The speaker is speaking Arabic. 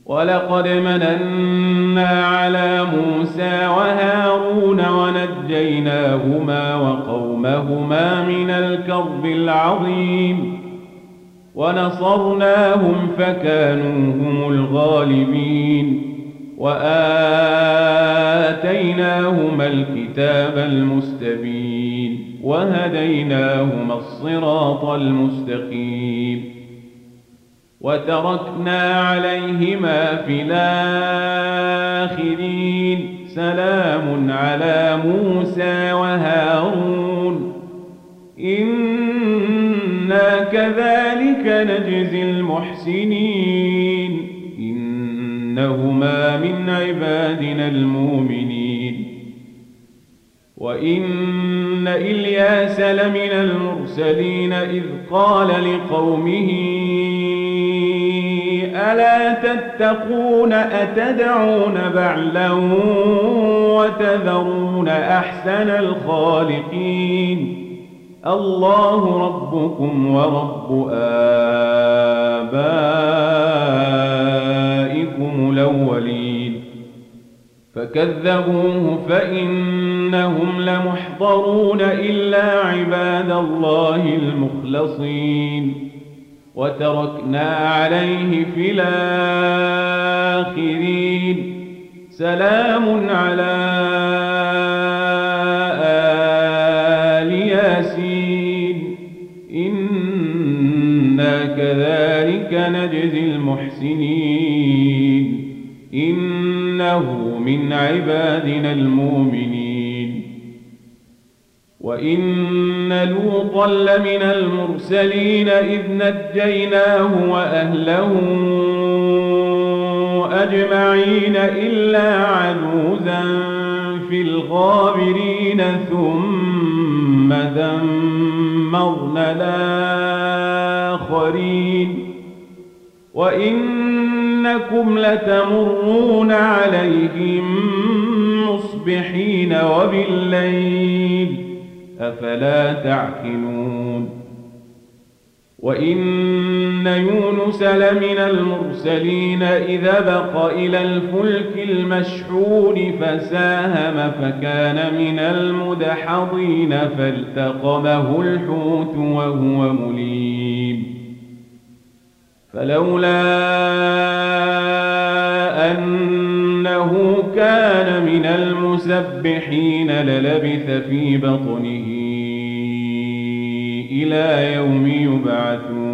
ولقد مننا على موسى وهارون ونجيناهما وقومهما من الكرب العظيم ونصرناهم فكانوا هم الغالبين وآتيناهما الكتاب المستبين وهديناهما الصراط المستقيم وتركنا عليهما في الآخرين سلام على موسى وهارون إنا كذلك نجزي المحسنين إنهما من عبادنا المؤمنين وإن إلياس لمن المرسلين إذ قال لقومه ألا تتقون أتدعون بعلا وتذرون أحسن الخالقين الله ربكم ورب آبائكم الأولين فكذبوه فإنهم لمحضرون إلا عباد الله المخلصين وتركنا عليه في الآخرين سلام على آل ياسين إنا كذلك نجزي المحسنين إنه من عبادنا المؤمنين وإن لوطا لمن المرسلين إذ نجيناه وأهله أجمعين إلا عجوزا في الغابرين ثم دمرنا الآخرين وإنكم لتمرون عليهم مصبحين وبالليل أفلا تعقلون وإن يونس لمن المرسلين إذا بق إلى الفلك المشحون فساهم فكان من المدحضين فالتقمه الحوت وهو مليم فلولا أنه كان من المسبحين للبث في بطنه إلى يوم يبعثون